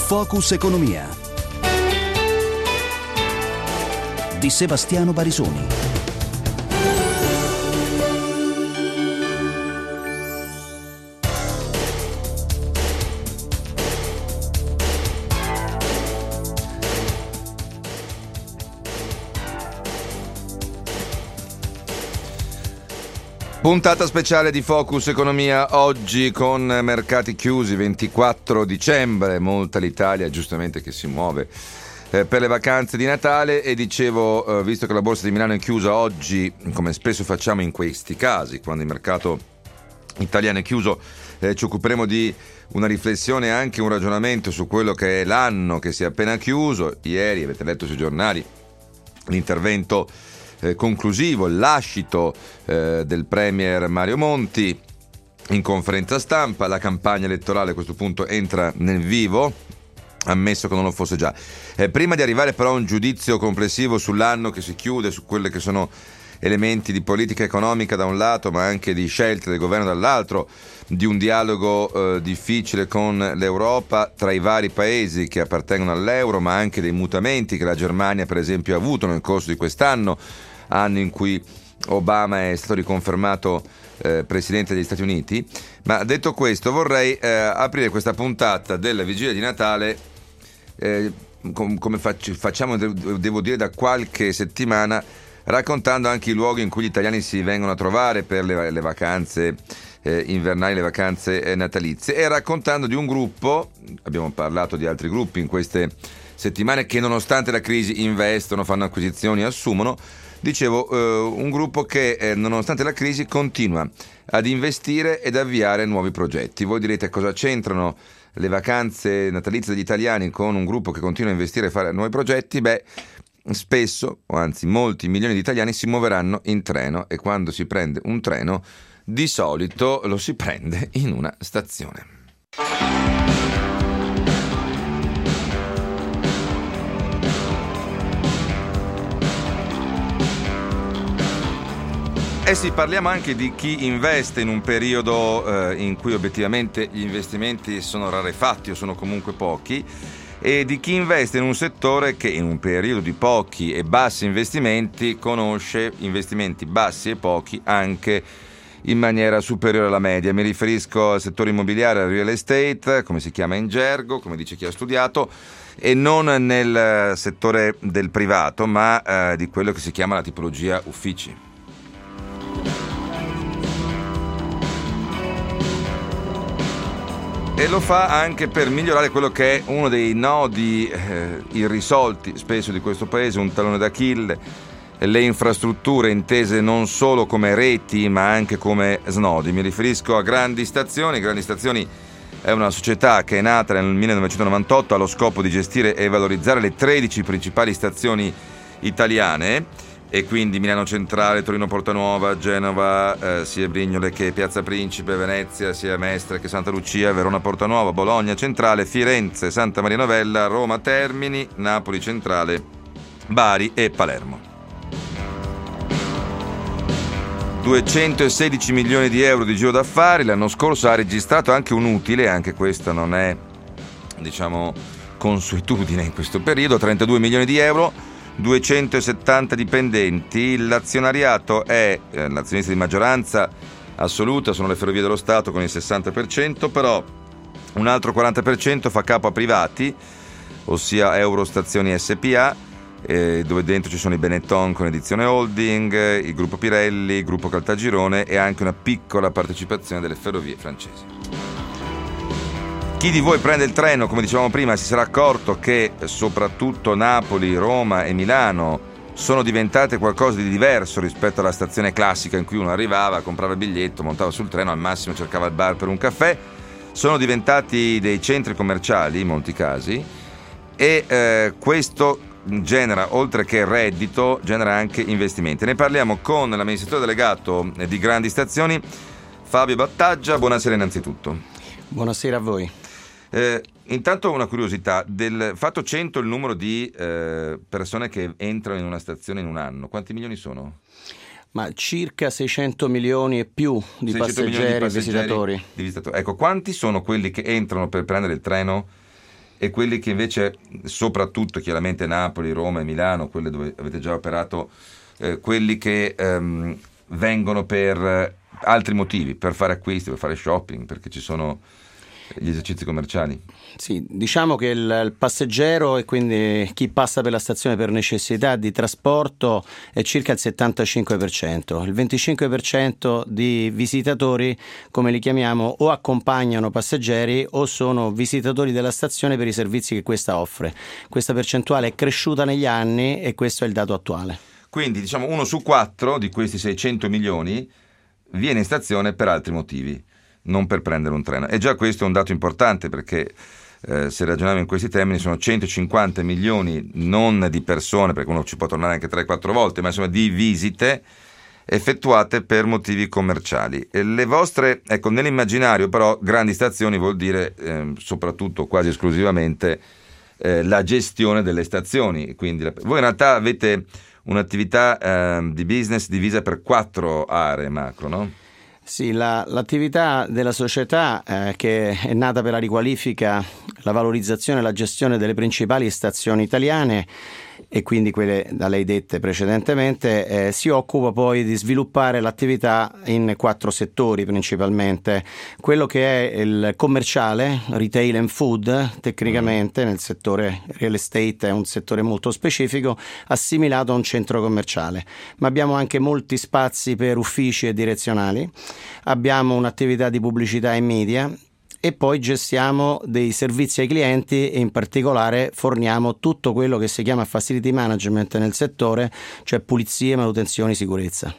Focus Economia di Sebastiano Barisoni. Puntata speciale di Focus Economia oggi con mercati chiusi, 24 dicembre, molta l'Italia giustamente che si muove per le vacanze di Natale e dicevo, visto che la borsa di Milano è chiusa oggi, come spesso facciamo in questi casi, quando il mercato italiano è chiuso, ci occuperemo di una riflessione e anche un ragionamento su quello che è l'anno che si è appena chiuso. Ieri avete letto sui giornali l'intervento conclusivo, il lascito del premier Mario Monti in conferenza stampa. La campagna elettorale a questo punto entra nel vivo, ammesso che non lo fosse già. Prima di arrivare però a un giudizio complessivo sull'anno che si chiude, su quelle che sono elementi di politica economica da un lato, ma anche di scelte del governo dall'altro, di un dialogo difficile con l'Europa tra i vari paesi che appartengono all'euro, ma anche dei mutamenti che la Germania per esempio ha avuto nel corso di quest'anno, anno in cui Obama è stato riconfermato presidente degli Stati Uniti. Ma detto questo, vorrei aprire questa puntata della vigilia di Natale come facciamo, devo dire, da qualche settimana, raccontando anche i luoghi in cui gli italiani si vengono a trovare per le vacanze invernali, le vacanze natalizie, e raccontando di un gruppo, abbiamo parlato di altri gruppi in queste settimane che nonostante la crisi investono, fanno acquisizioni, assumono. Dicevo, un gruppo che nonostante la crisi continua ad investire ed avviare nuovi progetti. Voi direte, cosa c'entrano le vacanze natalizie degli italiani con un gruppo che continua a investire e fare nuovi progetti? Beh, spesso, o anzi molti milioni di italiani si muoveranno in treno, e quando si prende un treno di solito lo si prende in una stazione. Eh sì, parliamo anche di chi investe in un periodo in cui obiettivamente gli investimenti sono rarefatti o sono comunque pochi, e di chi investe in un settore che in un periodo di pochi e bassi investimenti conosce investimenti bassi e pochi anche in maniera superiore alla media. Mi riferisco al settore immobiliare, al real estate, come si chiama in gergo, come dice chi ha studiato, e non nel settore del privato, ma di quello che si chiama la tipologia uffici. E lo fa anche per migliorare quello che è uno dei nodi irrisolti spesso di questo paese, un tallone d'Achille, le infrastrutture intese non solo come reti ma anche come snodi. Mi riferisco a Grandi Stazioni. Grandi Stazioni è una società che è nata nel 1998 allo scopo di gestire e valorizzare le 13 principali stazioni italiane, e quindi Milano Centrale, Torino Portanuova, Genova, sia Brignole che Piazza Principe, Venezia, sia Mestre che Santa Lucia, Verona Portanuova, Bologna Centrale, Firenze, Santa Maria Novella, Roma Termini, Napoli Centrale, Bari e Palermo. 216 milioni di euro di giro d'affari. L'anno scorso ha registrato anche un utile, anche questa non è, diciamo, consuetudine in questo periodo, 32 milioni di euro, 270 dipendenti. L'azionariato è l'azionista di maggioranza assoluta, sono le Ferrovie dello Stato con il 60%, però un altro 40% fa capo a privati, ossia Eurostazioni SPA, dove dentro ci sono i Benetton con Edizione Holding, il gruppo Pirelli, il gruppo Caltagirone e anche una piccola partecipazione delle ferrovie francesi. Chi di voi prende il treno, come dicevamo prima, si sarà accorto che soprattutto Napoli, Roma e Milano sono diventate qualcosa di diverso rispetto alla stazione classica in cui uno arrivava, comprava il biglietto, montava sul treno, al massimo cercava il bar per un caffè. Sono diventati dei centri commerciali in molti casi, e questo genera, oltre che reddito, genera anche investimenti. Ne parliamo con l'amministratore delegato di Grandi Stazioni, Fabio Battaggia. Buonasera innanzitutto. Buonasera a voi. Intanto una curiosità, fatto 100 il numero di persone che entrano in una stazione in un anno, quanti milioni sono? Ma circa 600 milioni e più di passeggeri e visitatori. Ecco, quanti sono quelli che entrano per prendere il treno e quelli che invece, soprattutto chiaramente Napoli, Roma e Milano, quelle dove avete già operato, quelli che vengono per altri motivi, per fare acquisti, per fare shopping, perché ci sono gli esercizi commerciali? Sì, diciamo che il passeggero e quindi chi passa per la stazione per necessità di trasporto è circa il 75%. Il 25% di visitatori, come li chiamiamo, o accompagnano passeggeri o sono visitatori della stazione per i servizi che questa offre. Questa percentuale è cresciuta negli anni e questo è il dato attuale. Quindi diciamo 1 su 4 di questi 600 milioni viene in stazione per altri motivi, non per prendere un treno. E già questo è un dato importante, perché se ragioniamo in questi termini sono 150 milioni non di persone, perché uno ci può tornare anche 3-4 volte, ma insomma di visite effettuate per motivi commerciali. E le vostre, ecco, nell'immaginario però grandi stazioni vuol dire soprattutto quasi esclusivamente la gestione delle stazioni. Quindi voi in realtà avete un'attività di business divisa per 4 aree macro, no? Sì, l'attività della società che è nata per la riqualifica, la valorizzazione e la gestione delle principali stazioni italiane e quindi quelle da lei dette precedentemente, si occupa poi di sviluppare l'attività in 4 settori principalmente. Quello che è il commerciale, retail and food, tecnicamente nel settore real estate è un settore molto specifico, assimilato a un centro commerciale, ma abbiamo anche molti spazi per uffici e direzionali, abbiamo un'attività di pubblicità e media e poi gestiamo dei servizi ai clienti e in particolare forniamo tutto quello che si chiama facility management nel settore, cioè pulizie, manutenzioni, sicurezza.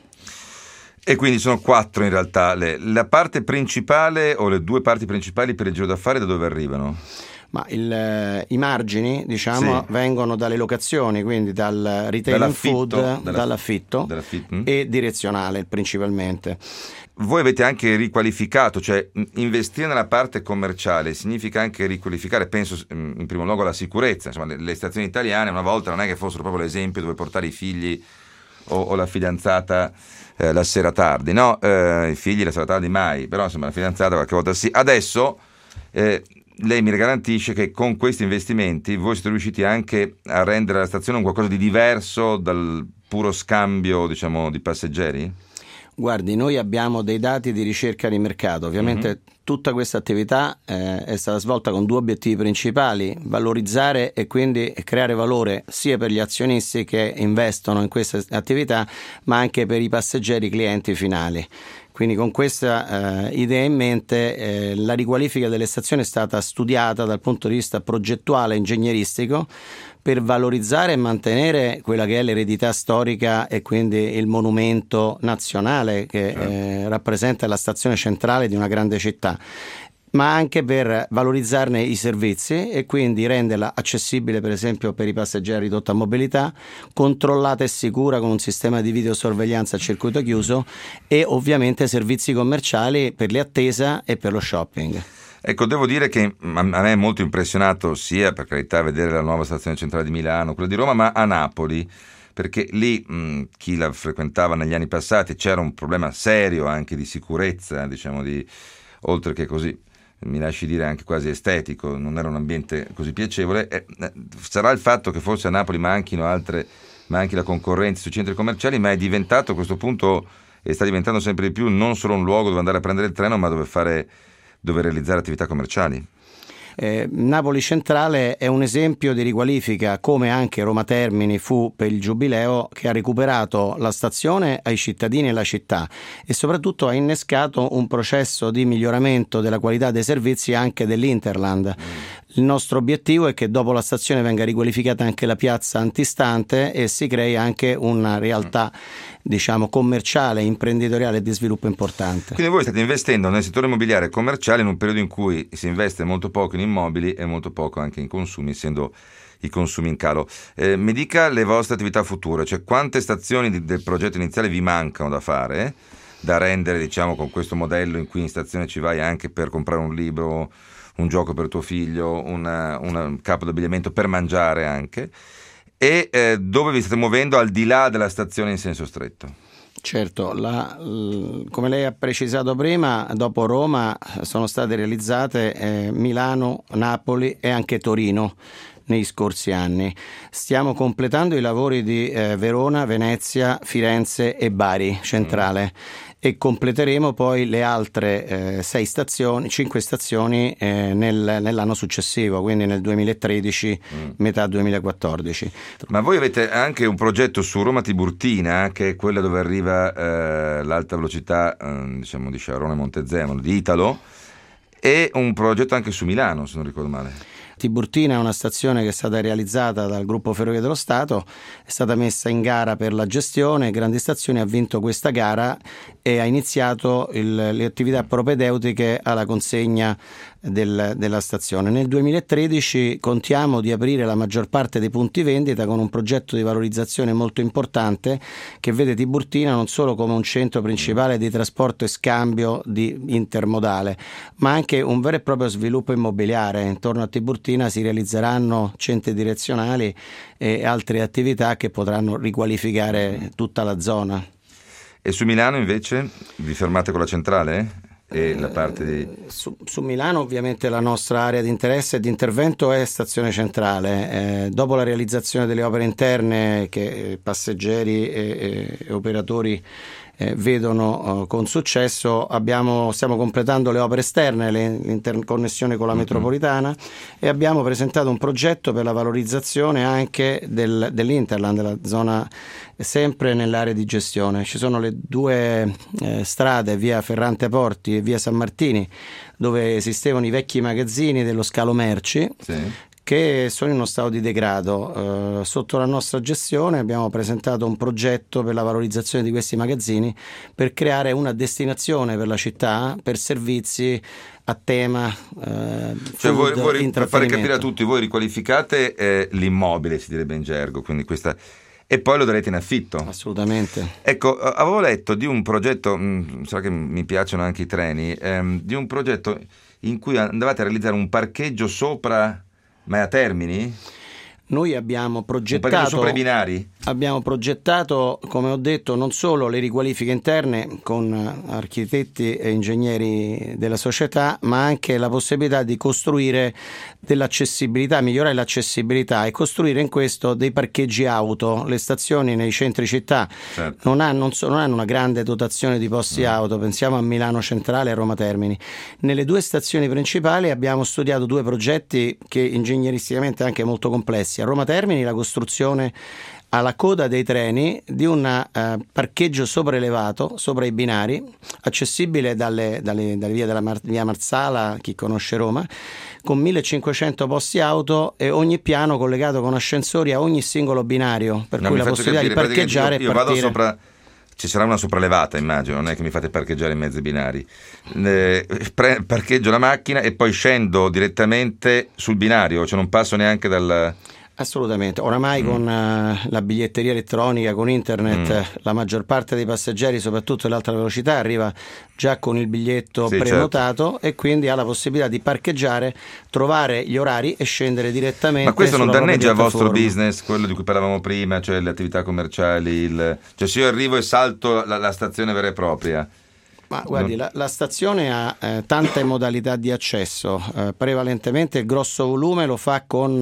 E quindi sono 4 in realtà. La parte principale o le 2 parti principali per il giro d'affari da dove arrivano? Ma i margini, diciamo, sì, vengono dalle locazioni, quindi dal retail and food, dall'affitto e direzionale principalmente. Voi avete anche riqualificato, cioè investire nella parte commerciale significa anche riqualificare, penso in primo luogo alla sicurezza. Insomma, le stazioni italiane una volta non è che fossero proprio l'esempio dove portare i figli o la fidanzata la sera tardi, no? I figli la sera tardi mai, però insomma la fidanzata qualche volta sì. Adesso lei mi garantisce che con questi investimenti voi siete riusciti anche a rendere la stazione un qualcosa di diverso dal puro scambio, diciamo, di passeggeri? Guardi, noi abbiamo dei dati di ricerca di mercato, ovviamente tutta questa attività è stata svolta con 2 obiettivi principali: valorizzare e quindi creare valore sia per gli azionisti che investono in questa attività, ma anche per i passeggeri clienti finali. Quindi con questa idea in mente la riqualifica delle stazioni è stata studiata dal punto di vista progettuale e ingegneristico per valorizzare e mantenere quella che è l'eredità storica e quindi il monumento nazionale che rappresenta la stazione centrale di una grande città, ma anche per valorizzarne i servizi e quindi renderla accessibile per esempio per i passeggeri a ridotta mobilità, controllata e sicura con un sistema di videosorveglianza a circuito chiuso e ovviamente servizi commerciali per l'attesa e per lo shopping. Ecco, devo dire che a me è molto impressionato sia, per carità, vedere la nuova stazione centrale di Milano, quella di Roma, ma a Napoli, perché lì chi la frequentava negli anni passati c'era un problema serio anche di sicurezza, diciamo, oltre che così, mi lasci dire anche quasi estetico, non era un ambiente così piacevole. Sarà il fatto che forse a Napoli manchi la concorrenza sui centri commerciali, ma è diventato a questo punto, e sta diventando sempre di più, non solo un luogo dove andare a prendere il treno, ma dove realizzare attività commerciali. Napoli Centrale è un esempio di riqualifica, come anche Roma Termini fu per il Giubileo, che ha recuperato la stazione ai cittadini e la città e soprattutto ha innescato un processo di miglioramento della qualità dei servizi anche dell'Interland. Il nostro obiettivo è che dopo la stazione venga riqualificata anche la piazza antistante e si crei anche una realtà, diciamo, commerciale, imprenditoriale e di sviluppo importante. Quindi voi state investendo nel settore immobiliare e commerciale in un periodo in cui si investe molto poco in immobili e molto poco anche in consumi, essendo i consumi in calo. Mi dica le vostre attività future, cioè quante stazioni del progetto iniziale vi mancano da fare, da rendere, diciamo, con questo modello in cui in stazione ci vai anche per comprare un libro, un gioco per tuo figlio, un capo d'abbigliamento per mangiare anche, e dove vi state muovendo al di là della stazione in senso stretto? Certo, come lei ha precisato prima, dopo Roma sono state realizzate Milano, Napoli e anche Torino negli scorsi anni. Stiamo completando i lavori di Verona, Venezia, Firenze e Bari Centrale e completeremo poi le altre 5 stazioni nell'anno successivo, quindi nel 2013, metà 2014. Ma voi avete anche un progetto su Roma Tiburtina, che è quella dove arriva l'alta velocità, diciamo di Sciarone Montezemolo, di Italo, e un progetto anche su Milano, se non ricordo male. Tiburtina è una stazione che è stata realizzata dal gruppo Ferrovie dello Stato, è stata messa in gara per la gestione, Grandi Stazioni ha vinto questa gara e ha iniziato le attività propedeutiche alla consegna della stazione. Nel 2013 contiamo di aprire la maggior parte dei punti vendita con un progetto di valorizzazione molto importante che vede Tiburtina non solo come un centro principale di trasporto e scambio intermodale, ma anche un vero e proprio sviluppo immobiliare. Intorno a Tiburtina si realizzeranno centri direzionali e altre attività che potranno riqualificare tutta la zona. E su Milano invece vi fermate con la centrale? E la parte su Milano ovviamente la nostra area di interesse e di intervento è stazione centrale. Dopo la realizzazione delle opere interne che passeggeri e operatori vedono con successo, stiamo completando le opere esterne, l'interconnessione con la metropolitana, e abbiamo presentato un progetto per la valorizzazione anche dell'Interland, della zona sempre nell'area di gestione. Ci sono le due strade, via Ferrante Porti e via San Martini, dove esistevano i vecchi magazzini dello scalo merci, sì, che sono in uno stato di degrado. Sotto la nostra gestione abbiamo presentato un progetto per la valorizzazione di questi magazzini per creare una destinazione per la città per servizi a tema cioè voi, per fare capire a tutti, voi riqualificate l'immobile, si direbbe in gergo, quindi questa, e poi lo darete in affitto. Assolutamente. Ecco, avevo letto di un progetto, so che mi piacciono anche i treni, di un progetto in cui andavate a realizzare un parcheggio sopra, ma è a Termini? Noi abbiamo progettato, un parcheggio sopra i binari? Abbiamo progettato, come ho detto, non solo le riqualifiche interne con architetti e ingegneri della società, ma anche la possibilità di costruire dell'accessibilità, migliorare l'accessibilità e costruire in questo dei parcheggi auto. Le stazioni nei centri città, certo, non hanno una grande dotazione di posti auto, pensiamo a Milano Centrale e Roma Termini. Nelle due stazioni principali abbiamo studiato due progetti che ingegneristicamente anche molto complessi. A Roma Termini la costruzione alla coda dei treni di un parcheggio sopraelevato sopra i binari, accessibile dalle vie della via Marsala, chi conosce Roma, con 1500 posti auto e ogni piano collegato con ascensori a ogni singolo binario, per cui la possibilità di parcheggiare io vado sopra. Ci sarà una sopraelevata, immagino, non è che mi fate parcheggiare in mezzo ai binari. Parcheggio la macchina e poi scendo direttamente sul binario, cioè non passo neanche dal... Assolutamente, oramai con la biglietteria elettronica, con internet, la maggior parte dei passeggeri, soprattutto dell'alta velocità, arriva già con il biglietto prenotato, certo, e quindi ha la possibilità di parcheggiare, trovare gli orari e scendere direttamente. Ma questo non danneggia il vostro business, quello di cui parlavamo prima, cioè le attività commerciali, cioè se io arrivo e salto la stazione vera e propria? Ma guardi, la stazione ha tante modalità di accesso, prevalentemente il grosso volume lo fa con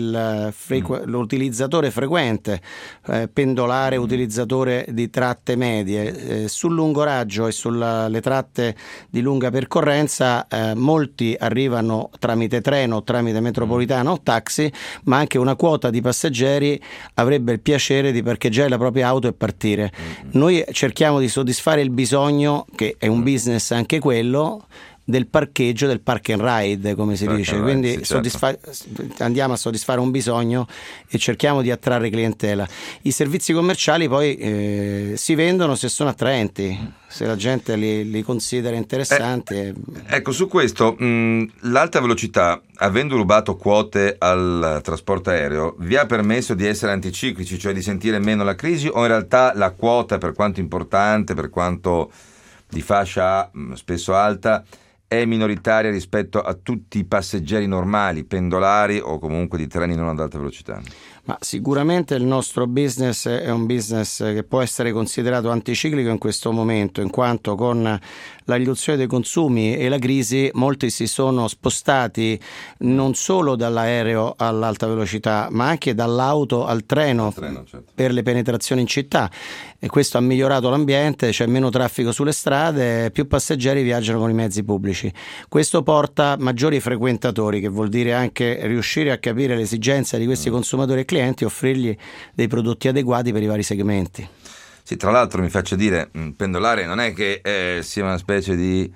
l'utilizzatore frequente, pendolare, utilizzatore di tratte medie. Sul lungo raggio e sulle tratte di lunga percorrenza molti arrivano tramite treno, tramite metropolitana o taxi, ma anche una quota di passeggeri avrebbe il piacere di parcheggiare la propria auto e partire. Noi cerchiamo di soddisfare il bisogno, che è un business anche quello, del parcheggio, del park and ride, come si dice, quindi sì, certo, andiamo a soddisfare un bisogno e cerchiamo di attrarre clientela. I servizi commerciali poi si vendono se sono attraenti, se la gente li considera interessanti. Ecco, su questo l'alta velocità, avendo rubato quote al trasporto aereo, vi ha permesso di essere anticiclici, cioè di sentire meno la crisi, o in realtà la quota, per quanto importante, per quanto di fascia spesso alta, è minoritaria rispetto a tutti i passeggeri normali, pendolari o comunque di treni non ad alta velocità? Ma sicuramente il nostro business è un business che può essere considerato anticiclico in questo momento, in quanto con la riduzione dei consumi e la crisi molti si sono spostati non solo dall'aereo all'alta velocità, ma anche dall'auto al treno, certo, per le penetrazioni in città, e questo ha migliorato l'ambiente, c'è meno traffico sulle strade, più passeggeri viaggiano con i mezzi pubblici. Questo porta maggiori frequentatori, che vuol dire anche riuscire a capire le esigenze di questi consumatori e clienti e offrirgli dei prodotti adeguati per i vari segmenti. Sì, tra l'altro mi faccio dire, pendolare non è che sia una specie di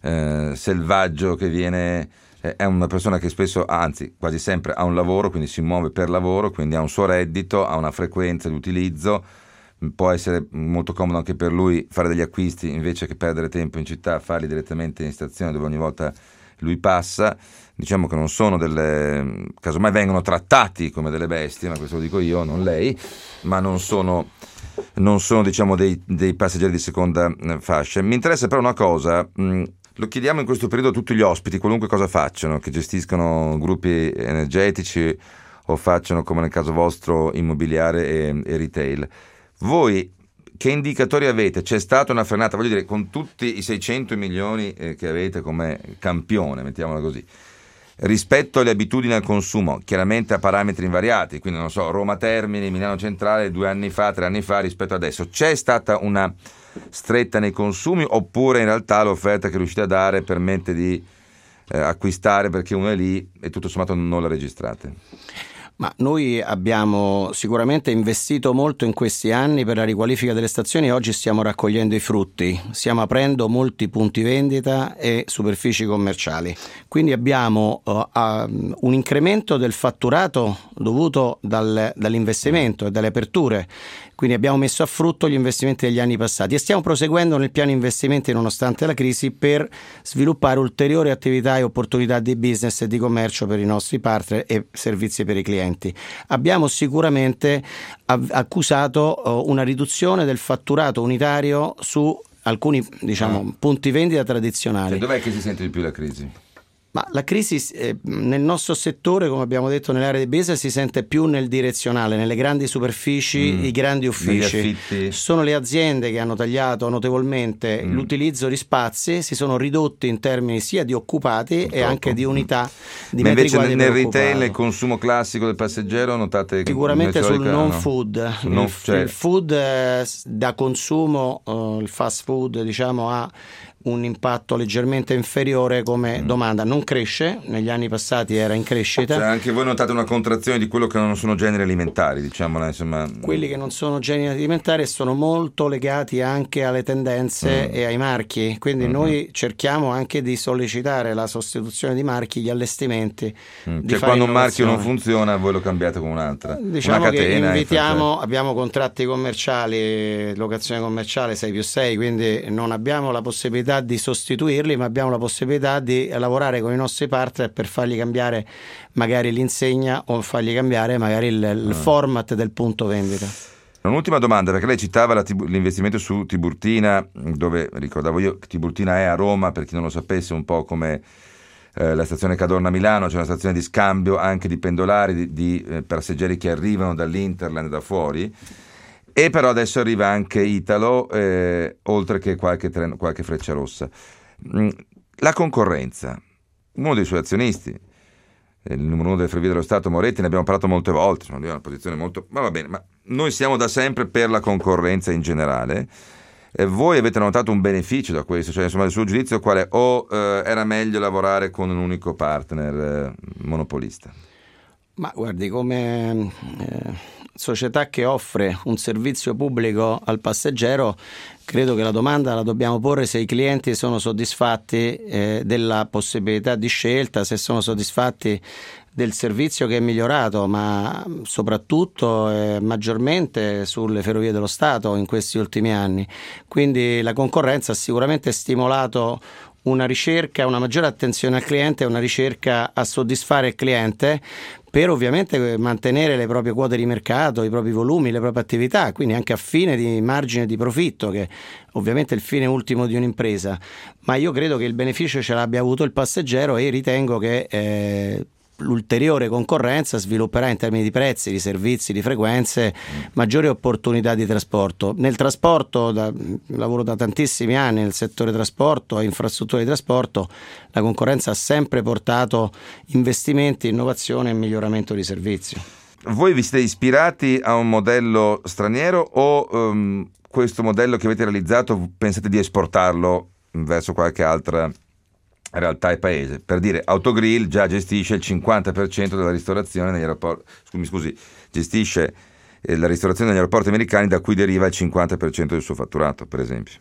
selvaggio che viene, è una persona che spesso, anzi quasi sempre ha un lavoro, quindi si muove per lavoro, quindi ha un suo reddito, ha una frequenza di utilizzo, può essere molto comodo anche per lui fare degli acquisti invece che perdere tempo in città, farli direttamente in stazione dove ogni volta lui passa. Diciamo che non sono casomai vengono trattati come delle bestie, ma questo lo dico io, non lei, ma non sono diciamo dei passeggeri di seconda fascia. Mi interessa però una cosa, lo chiediamo in questo periodo a tutti gli ospiti, qualunque cosa facciano, che gestiscono gruppi energetici o facciano, come nel caso vostro, immobiliare e retail. Voi che indicatori avete? C'è stata una frenata, voglio dire, con tutti i 600 milioni che avete come campione, mettiamola così, rispetto alle abitudini al consumo, chiaramente a parametri invariati, quindi non so, Roma Termini, Milano Centrale 2 anni fa, 3 anni fa rispetto adesso, c'è stata una stretta nei consumi oppure in realtà l'offerta che riuscite a dare permette di acquistare perché uno è lì e tutto sommato non la registrate? Ma noi abbiamo sicuramente investito molto in questi anni per la riqualifica delle stazioni e oggi stiamo raccogliendo i frutti. Stiamo aprendo molti punti vendita e superfici commerciali. Quindi abbiamo un incremento del fatturato dovuto dall'investimento e dalle aperture. Quindi abbiamo messo a frutto gli investimenti degli anni passati e stiamo proseguendo nel piano investimenti nonostante la crisi per sviluppare ulteriori attività e opportunità di business e di commercio per i nostri partner e servizi per i clienti. Abbiamo sicuramente accusato una riduzione del fatturato unitario su alcuni punti vendita tradizionali. Cioè, dov'è che si sente di più la crisi? Ma la crisi nel nostro settore, come abbiamo detto nell'area di business, si sente più nel direzionale, nelle grandi superfici, i grandi uffici. Sono le aziende che hanno tagliato notevolmente l'utilizzo di spazi, si sono ridotti in termini sia di occupati e anche di unità di ma metri invece quadri nel retail, nel consumo classico del passeggero, notate che sicuramente sul non no? food, il food da consumo, il fast food diciamo ha un impatto leggermente inferiore come domanda, non cresce, negli anni passati era in crescita. Cioè anche voi notate una contrazione di quello che non sono generi alimentari, diciamola, insomma. Quelli che non sono generi alimentari sono molto legati anche alle tendenze e ai marchi, quindi noi cerchiamo anche di sollecitare la sostituzione di marchi, gli allestimenti. Cioè quando un marchio non funziona voi lo cambiate con un'altra. Diciamo una catena, che invitiamo, abbiamo contratti commerciali, locazione commerciale 6+6, quindi non abbiamo la possibilità di sostituirli, ma abbiamo la possibilità di lavorare con i nostri partner per fargli cambiare magari l'insegna o fargli cambiare magari il format del punto vendita. Un'ultima domanda, perché lei citava l'investimento su Tiburtina, dove ricordavo io che Tiburtina è a Roma, per chi non lo sapesse, un po' come la stazione Cadorna Milano, c'è una stazione di scambio anche di pendolari, di passeggeri che arrivano dall'Interland da fuori. E però adesso arriva anche Italo, oltre che qualche Frecciarossa. La concorrenza, uno dei suoi azionisti, il numero uno delle Ferrovie dello Stato, Moretti, ne abbiamo parlato molte volte, insomma, lui ha una posizione molto... Ma va bene, ma noi siamo da sempre per la concorrenza in generale. Voi avete notato un beneficio da questo? Cioè, insomma, il suo giudizio qual è? O era meglio lavorare con un unico partner monopolista? Ma guardi, come società che offre un servizio pubblico al passeggero, credo che la domanda la dobbiamo porre se i clienti sono soddisfatti della possibilità di scelta, se sono soddisfatti del servizio che è migliorato, ma soprattutto maggiormente sulle Ferrovie dello Stato in questi ultimi anni. Quindi la concorrenza ha sicuramente stimolato una ricerca, una maggiore attenzione al cliente, una ricerca a soddisfare il cliente per ovviamente mantenere le proprie quote di mercato, i propri volumi, le proprie attività, quindi anche a fine di margine di profitto, che ovviamente è il fine ultimo di un'impresa. Ma io credo che il beneficio ce l'abbia avuto il passeggero e ritengo che l'ulteriore concorrenza svilupperà in termini di prezzi, di servizi, di frequenze maggiori opportunità di trasporto. Nel trasporto, lavoro da tantissimi anni nel settore trasporto e infrastrutture di trasporto, la concorrenza ha sempre portato investimenti, innovazione e miglioramento di servizio. Voi vi siete ispirati a un modello straniero o questo modello che avete realizzato pensate di esportarlo verso qualche altra realtà e paese? Per dire, Autogrill già gestisce il 50% della ristorazione negli aeroporti, gestisce la ristorazione negli aeroporti americani, da cui deriva il 50% del suo fatturato, per esempio.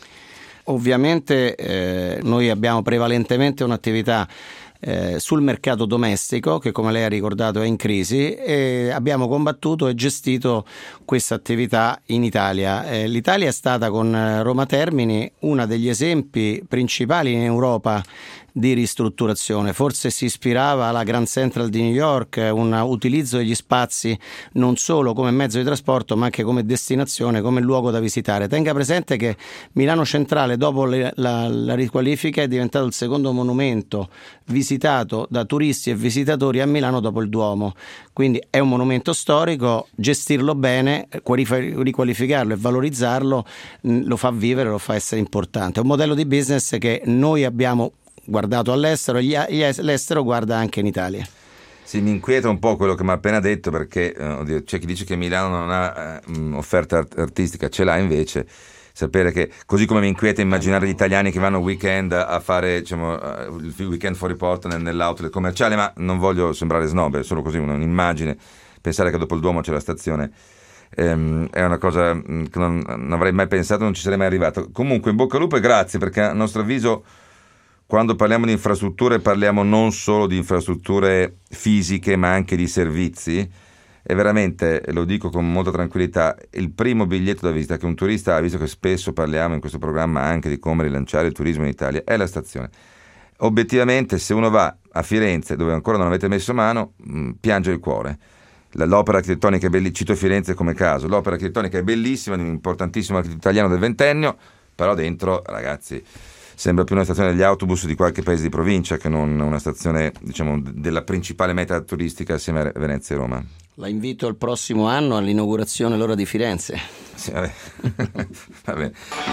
Ovviamente noi abbiamo prevalentemente un'attività sul mercato domestico che, come lei ha ricordato, è in crisi, e abbiamo combattuto e gestito questa attività in Italia. L'Italia è stata, con Roma Termini, uno degli esempi principali in Europa di ristrutturazione. Forse si ispirava alla Grand Central di New York, un utilizzo degli spazi non solo come mezzo di trasporto ma anche come destinazione, come luogo da visitare. Tenga presente che Milano Centrale, dopo la riqualifica, è diventato il secondo monumento visitato da turisti e visitatori a Milano dopo il Duomo, quindi è un monumento storico. Gestirlo bene, riqualificarlo e valorizzarlo lo fa vivere, lo fa essere importante. È un modello di business che noi abbiamo guardato all'estero e l'estero guarda anche in Italia. Sì, mi inquieta un po' quello che mi ha appena detto, perché c'è chi dice che Milano non ha offerta artistica, ce l'ha invece. Sapere che, così come mi inquieta immaginare gli italiani che vanno weekend a fare, diciamo, il weekend fuori porta nell'outlet commerciale, ma non voglio sembrare snob, è solo così un'immagine. Pensare che dopo il Duomo c'è la stazione è una cosa che non avrei mai pensato, non ci sarei mai arrivato. Comunque, in bocca al lupo e grazie, perché a nostro avviso, quando parliamo di infrastrutture, parliamo non solo di infrastrutture fisiche ma anche di servizi, e veramente, lo dico con molta tranquillità, il primo biglietto da visita che un turista ha, visto che spesso parliamo in questo programma anche di come rilanciare il turismo in Italia, è la stazione. Obiettivamente, se uno va a Firenze, dove ancora non avete messo mano, piange il cuore. L'opera architettonica è bellissima, cito Firenze come caso, l'opera architettonica è bellissima, un importantissimo architetto italiano del ventennio, però dentro, ragazzi, sembra più una stazione degli autobus di qualche paese di provincia che non una stazione, diciamo, della principale meta turistica assieme a Venezia e Roma. La invito il prossimo anno all'inaugurazione l'ora di Firenze. Sì, vabbè. Va bene.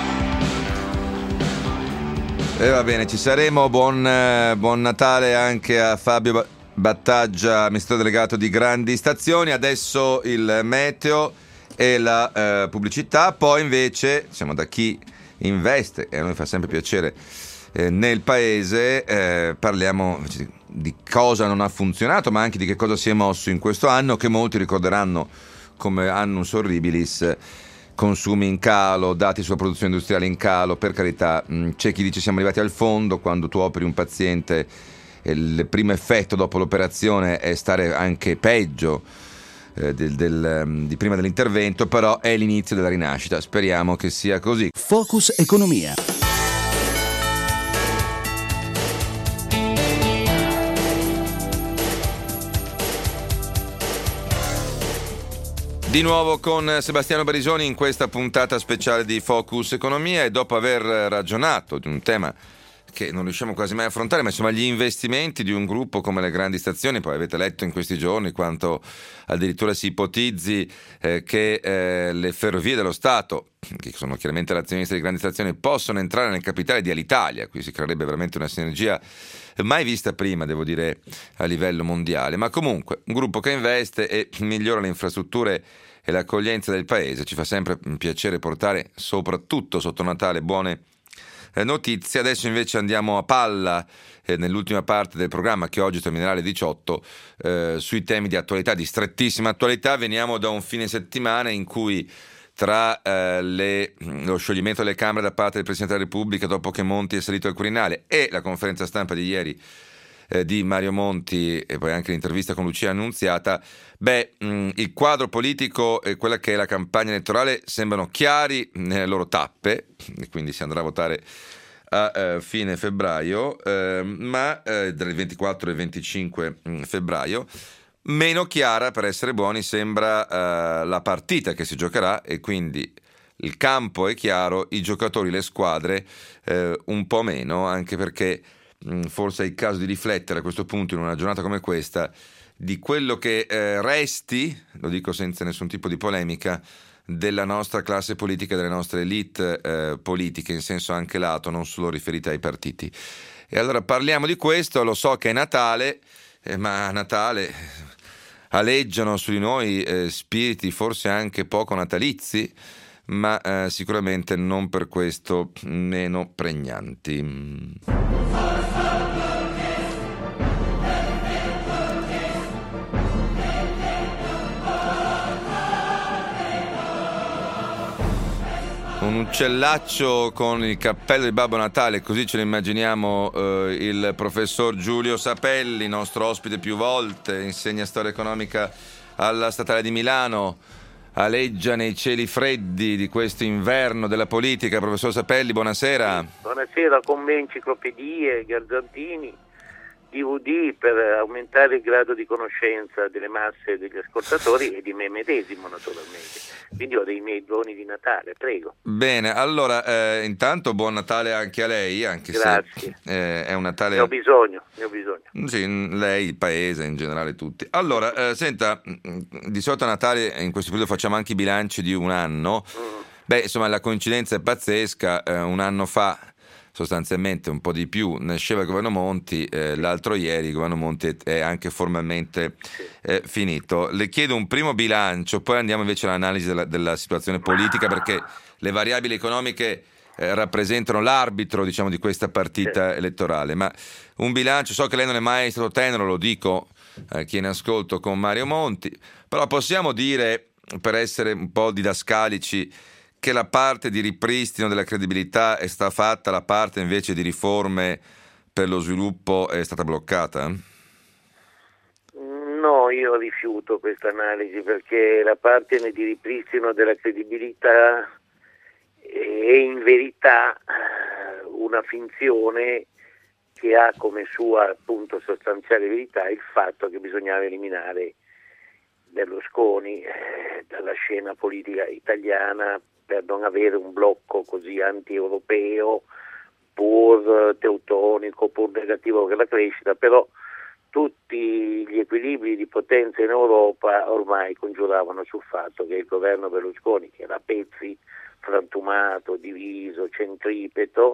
Va bene, ci saremo. Buon Natale anche a Fabio Battaggia, amministratore delegato di Grandi Stazioni. Adesso il meteo e la pubblicità. Poi invece siamo da chi investe, e a noi fa sempre piacere, nel paese. Parliamo di cosa non ha funzionato, ma anche di che cosa si è mosso in questo anno, che molti ricorderanno come annus horribilis. Consumi in calo, dati sulla produzione industriale in calo. Per carità, c'è chi dice siamo arrivati al fondo. Quando tu operi un paziente, il primo effetto dopo l'operazione è stare anche peggio di prima dell'intervento, però è l'inizio della rinascita. Speriamo che sia così. Focus Economia. Di nuovo con Sebastiano Barisoni in questa puntata speciale di Focus Economia, e dopo aver ragionato di un tema che non riusciamo quasi mai a affrontare, ma insomma gli investimenti di un gruppo come le Grandi Stazioni. Poi avete letto in questi giorni quanto addirittura si ipotizzi che le Ferrovie dello Stato, che sono chiaramente l'azionista di Grandi Stazioni, possono entrare nel capitale di Alitalia. Qui si creerebbe veramente una sinergia mai vista prima, devo dire, a livello mondiale. Ma comunque un gruppo che investe e migliora le infrastrutture e l'accoglienza del paese. Ci fa sempre piacere portare, soprattutto sotto Natale, buone notizie. Adesso invece andiamo a palla nell'ultima parte del programma, che oggi terminerà alle 18, sui temi di attualità, di strettissima attualità. Veniamo da un fine settimana in cui, tra lo scioglimento delle Camere da parte del Presidente della Repubblica dopo che Monti è salito al Quirinale, e la conferenza stampa di ieri di Mario Monti, e poi anche l'intervista con Lucia Annunziata, il quadro politico e quella che è la campagna elettorale sembrano chiari nelle loro tappe, e quindi si andrà a votare a fine febbraio, ma dal 24 e 25 febbraio. Meno chiara, per essere buoni, sembra la partita che si giocherà, e quindi il campo è chiaro, i giocatori, le squadre un po' meno, anche perché forse è il caso di riflettere a questo punto, in una giornata come questa, di quello che resti, lo dico senza nessun tipo di polemica, della nostra classe politica, delle nostre elite politiche, in senso anche lato, non solo riferite ai partiti. E allora parliamo di questo. Lo so che è Natale, ma a Natale aleggiano su di noi spiriti forse anche poco natalizi, ma sicuramente non per questo meno pregnanti. Un uccellaccio con il cappello di Babbo Natale, così ce lo immaginiamo il professor Giulio Sapelli, nostro ospite più volte, insegna storia economica alla Statale di Milano, aleggia nei cieli freddi di questo inverno della politica. Professor Sapelli, buonasera. Buonasera, con me enciclopedie, garzantini, DVD per aumentare il grado di conoscenza delle masse degli ascoltatori e di me medesimo naturalmente. Quindi ho dei miei doni di Natale, prego. Bene, allora intanto buon Natale anche a lei, anche Grazie. se è un Natale... Ne ho bisogno. Sì, lei, il paese, in generale tutti. Allora, senta, di solito a Natale in questo periodo facciamo anche i bilanci di un anno. Beh, insomma, la coincidenza è pazzesca. Un anno fa, sostanzialmente un po' di più, nasceva il governo Monti, l'altro ieri il governo Monti è anche formalmente finito. Le chiedo un primo bilancio, poi andiamo invece all'analisi della situazione politica, perché le variabili economiche rappresentano l'arbitro, diciamo, di questa partita elettorale. Ma un bilancio, so che lei non è mai stato tenero, lo dico a chi è in ascolto, con Mario Monti, però possiamo dire, per essere un po' didascalici, che la parte di ripristino della credibilità è stata fatta, la parte invece di riforme per lo sviluppo è stata bloccata? No, io rifiuto questa analisi, perché la parte di ripristino della credibilità è in verità una finzione che ha come sua appunto sostanziale verità il fatto che bisognava eliminare Berlusconi dalla scena politica italiana per non avere un blocco così anti-europeo, pur teutonico, pur negativo per la crescita. Però tutti gli equilibri di potenza in Europa ormai congiuravano sul fatto che il governo Berlusconi, che era a pezzi frantumato, diviso, centripeto,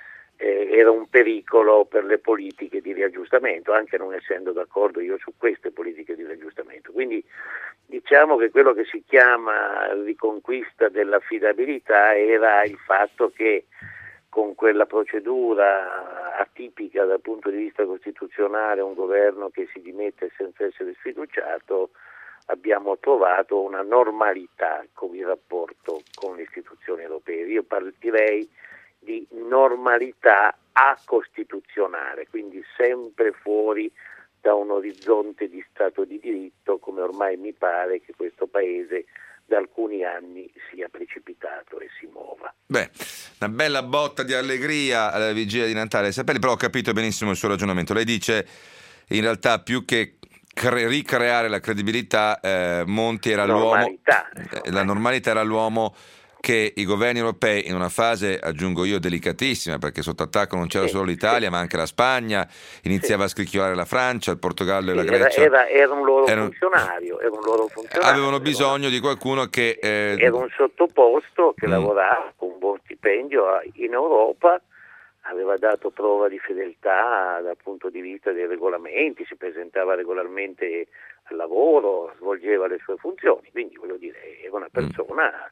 era un pericolo per le politiche di riaggiustamento, anche non essendo d'accordo io su queste politiche di riaggiustamento. Quindi diciamo che quello che si chiama riconquista dell'affidabilità era il fatto che con quella procedura atipica dal punto di vista costituzionale, un governo che si dimette senza essere sfiduciato, abbiamo trovato una normalità con il rapporto con le istituzioni europee. Io partirei di normalità acostituzionale, quindi sempre fuori da un orizzonte di Stato di diritto, come ormai mi pare che questo Paese da alcuni anni sia precipitato e si muova. Beh, una bella botta di allegria alla vigilia di Natale. Sapete, però ho capito benissimo il suo ragionamento. Lei dice, in realtà, più che ricreare la credibilità, Monti era l'uomo, la normalità era l'uomo che i governi europei, in una fase, aggiungo io, delicatissima, perché sotto attacco non c'era solo l'Italia, ma anche la Spagna, iniziava a scricchiolare la Francia, il Portogallo e la Grecia. Era un loro funzionario. Avevano bisogno di qualcuno che... Era un sottoposto che lavorava con un buon stipendio in Europa, aveva dato prova di fedeltà dal punto di vista dei regolamenti, si presentava regolarmente al lavoro, svolgeva le sue funzioni, quindi voglio dire, era una persona...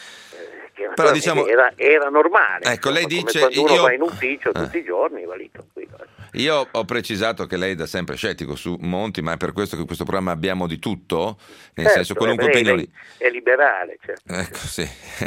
che però diciamo era normale, ecco, lei dice, come quando uno va in ufficio tutti i giorni, va lì tranquillo. Io ho precisato che lei è da sempre scettico su Monti, ma è per questo che in questo programma abbiamo di tutto, nel senso, qualunque opinione è liberale, certo. Ecco, sì.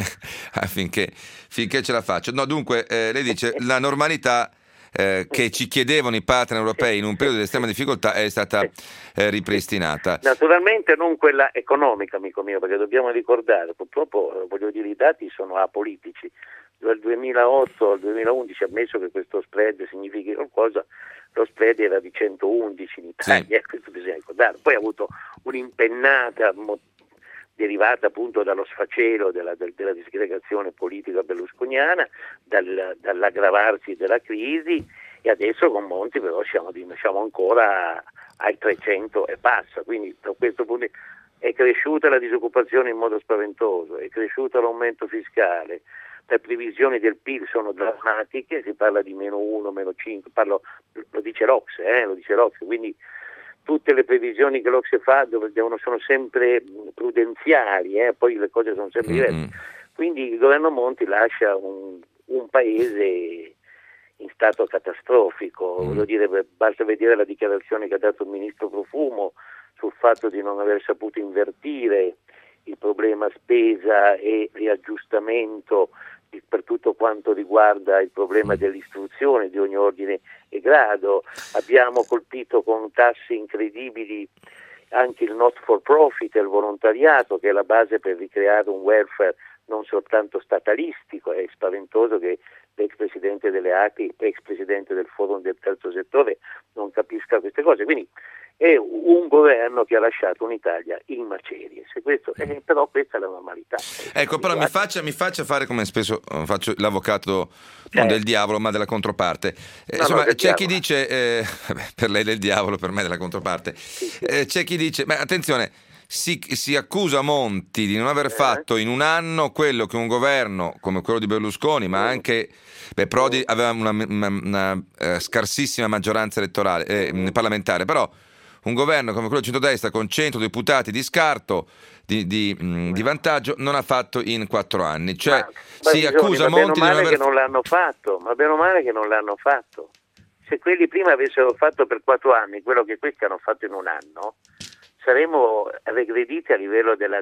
finché ce la faccio. No, dunque lei dice la normalità che ci chiedevano i partner europei in un periodo di estrema difficoltà è stata ripristinata. Naturalmente non quella economica, amico mio, perché dobbiamo ricordare, purtroppo, voglio dire, i dati sono apolitici. Dal 2008 al 2011, ammesso che questo spread significhi qualcosa, lo spread era di 111 in Italia, questo bisogna ricordare. Poi ha avuto un'impennata derivata appunto dallo sfacelo della disgregazione politica berlusconiana, dall'aggravarsi della crisi, e adesso con Monti però siamo ancora al 300 e passa, quindi da questo punto è cresciuta la disoccupazione in modo spaventoso, è cresciuto l'aumento fiscale, le previsioni del PIL sono drammatiche, si parla di -1, -5, lo dice l'Ocse, quindi tutte le previsioni che l'Ocse fa sono sempre prudenziali, poi le cose sono sempre diverse. Quindi il governo Monti lascia un paese in stato catastrofico, voglio dire, basta vedere la dichiarazione che ha dato il ministro Profumo sul fatto di non aver saputo invertire il problema spesa e riaggiustamento per tutto quanto riguarda il problema dell'istruzione di ogni ordine e grado. Abbiamo colpito con tassi incredibili anche il not for profit e il volontariato, che è la base per ricreare un welfare non soltanto statalistico. È spaventoso che l'ex presidente delle ACLI, ex presidente del forum del terzo settore, non capisca queste cose. Quindi è un governo che ha lasciato un'Italia in macerie. Però questa è la normalità. Ecco, però mi faccia fare, come spesso faccio, l'avvocato non del diavolo ma della controparte. Insomma, c'è chi dice per lei del diavolo, per me della controparte. C'è chi dice, ma attenzione, si accusa Monti di non aver fatto in un anno quello che un governo come quello di Berlusconi, ma anche Prodi aveva una scarsissima maggioranza elettorale parlamentare, però un governo come quello di centrodestra con 100 deputati di scarto di vantaggio non ha fatto in 4 anni. Cioè si accusa Monti di non aver non l'hanno fatto, ma bene o male che non l'hanno fatto. Se quelli prima avessero fatto per 4 anni quello che questi hanno fatto in un anno, saremmo regrediti a livello dello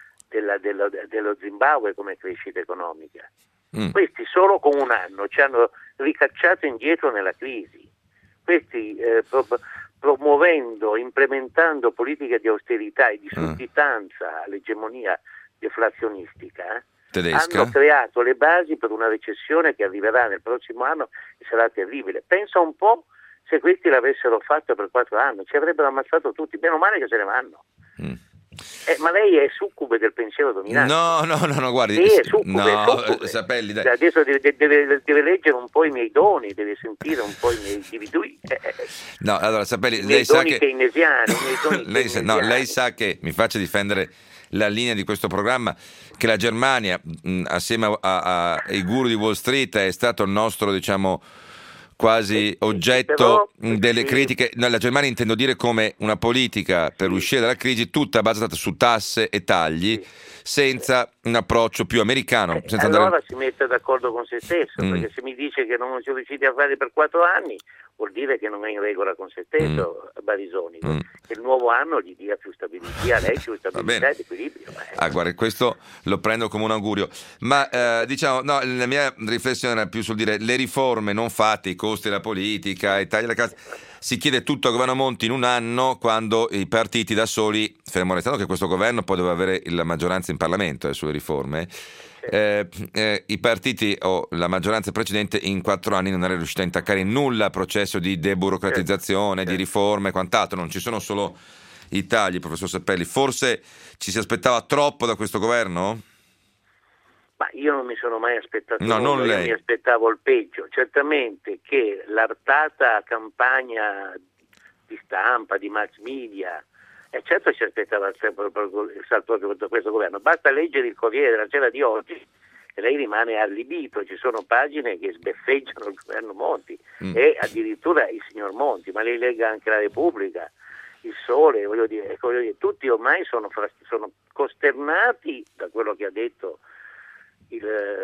Zimbabwe come crescita economica. Questi solo con un anno ci hanno ricacciato indietro nella crisi. Questi promuovendo, implementando politiche di austerità e di sudditanza all'egemonia deflazionistica, tedesca, hanno creato le basi per una recessione che arriverà nel prossimo anno e sarà terribile. Pensa un po' se questi l'avessero fatto per 4 anni, ci avrebbero ammazzato tutti, meno male che se ne vanno. Ma lei è succube del pensiero dominante. No, guardi. Sì, è succube. Sapelli, dai. Cioè, adesso deve leggere un po' i miei doni, deve sentire un po' i miei individui. No, allora Sapelli, lei sa che keynesiani, lei sa che mi faccia difendere la linea di questo programma, che la Germania, assieme ai guru di Wall Street, è stato il nostro, diciamo, quasi oggetto delle critiche. No, la Germania intendo dire come una politica per uscire dalla crisi tutta basata su tasse e tagli, senza un approccio più americano. Allora si mette d'accordo con se stesso, perché se mi dice che non si è riusciti a fare per 4 anni, vuol dire che non è in regola con se stesso, Barisoni. Che il nuovo anno gli dia più stabilità, lei più stabilità ed equilibrio. Guarda, questo lo prendo come un augurio. Ma diciamo, no, la mia riflessione era più sul dire le riforme non fatte, i costi della politica, i tagli alla cassa. Si chiede tutto al governo Monti in un anno, quando i partiti da soli, fermo restando che questo governo poi doveva avere la maggioranza in Parlamento sulle riforme, i partiti o la maggioranza precedente in 4 anni non era riuscita a intaccare in nulla il processo di deburocratizzazione, di riforme e quant'altro. Non ci sono solo i tagli, professor Sapelli. Forse ci si aspettava troppo da questo governo? Ma io non mi sono mai aspettato non lei. Io mi aspettavo il peggio. Certamente che l'artata campagna di stampa, di mass media, certo si aspettava sempre il salto da questo governo. Basta leggere il Corriere della Sera di oggi e lei rimane allibito. Ci sono pagine che sbeffeggiano il governo Monti e addirittura il signor Monti, ma lei legga anche la Repubblica, il Sole, voglio dire, tutti ormai sono costernati da quello che ha detto il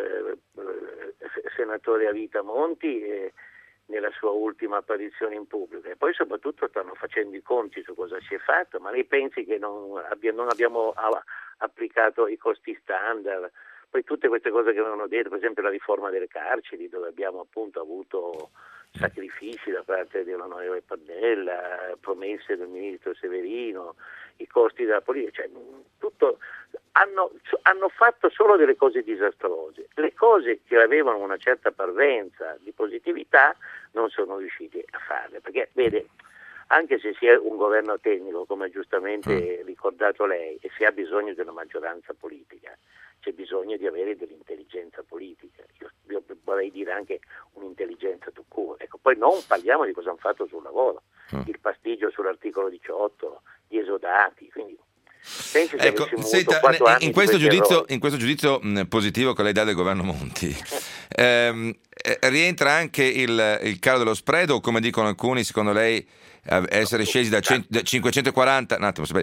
senatore a vita Monti nella sua ultima apparizione in pubblico, e poi soprattutto stanno facendo i conti su cosa si è fatto. Ma lei pensi che non abbiamo applicato i costi standard, poi tutte queste cose che avevano detto, per esempio la riforma delle carceri, dove abbiamo appunto avuto sacrifici da parte dell'onorevole Pannella, promesse del ministro Severino, i costi della politica, cioè tutto. Hanno fatto solo delle cose disastrose. Le cose che avevano una certa parvenza di positività non sono riusciti a farle, perché vede, anche se si è un governo tecnico, come ha giustamente ricordato lei, e si ha bisogno di una maggioranza politica, c'è bisogno di avere dell'intelligenza politica. Io vorrei dire anche un'intelligenza tout court. Ecco, poi non parliamo di cosa hanno fatto sul lavoro, il pasticcio sull'articolo 18, gli esodati, quindi ecco, senta, in questo giudizio positivo che lei dà del governo Monti, rientra anche il calo dello spread, o come dicono alcuni, secondo lei essere scesi da 540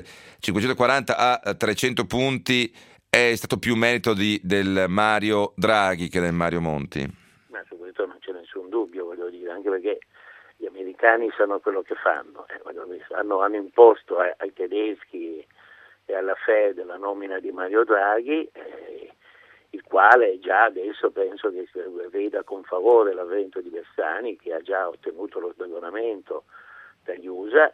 a 300 punti è stato più merito del Mario Draghi che del Mario Monti? Ma su questo non c'è nessun dubbio, voglio dire, anche perché gli americani sanno quello che fanno, hanno imposto ai tedeschi e alla Fed la nomina di Mario Draghi, il quale già adesso penso che veda con favore l'avvento di Bersani, che ha già ottenuto lo sdoganamento dagli USA,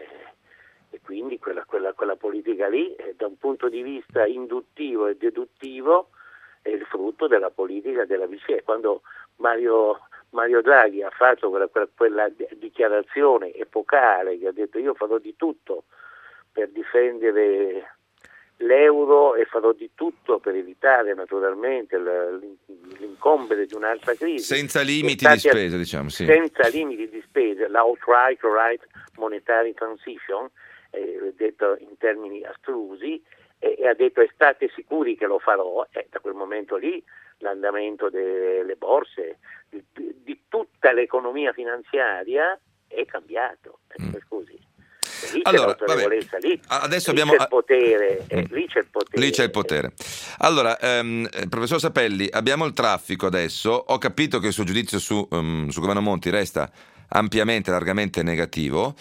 e quindi quella politica lì, da un punto di vista induttivo e deduttivo, è il frutto della politica della BCE. Quando Mario Draghi ha fatto quella dichiarazione epocale che ha detto: io farò di tutto per difendere l'euro e farò di tutto per evitare naturalmente l'incombere di un'altra crisi, senza limiti di spesa, diciamo, sì. Senza limiti di spesa, l'outright monetary transition, detto in termini astrusi, e ha detto: state sicuri che lo farò. Da quel momento lì l'andamento delle borse, di tutta l'economia finanziaria è cambiato. Scusi. Lì allora, c'è l'autorevolezza, lì, adesso lì abbiamo... c'è il potere, lì c'è il potere. Lì c'è il potere. Allora, professor Sapelli, abbiamo il traffico adesso. Ho capito che il suo giudizio su governo Monti resta ampiamente, largamente negativo,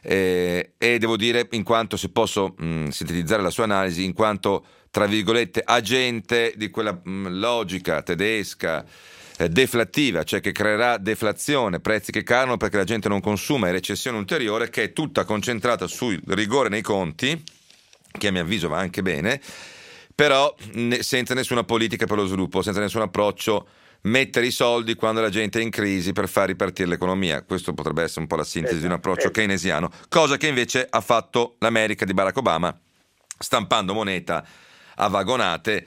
e devo dire, in quanto, se posso sintetizzare la sua analisi, in quanto, tra virgolette, agente di quella logica tedesca deflattiva, cioè che creerà deflazione, prezzi che calano perché la gente non consuma, e recessione ulteriore, che è tutta concentrata sul rigore nei conti, che a mio avviso va anche bene, però senza nessuna politica per lo sviluppo, senza nessun approccio, mettere i soldi quando la gente è in crisi per far ripartire l'economia. Questo potrebbe essere un po' la sintesi di un approccio keynesiano, cosa che invece ha fatto l'America di Barack Obama, stampando moneta a vagonate,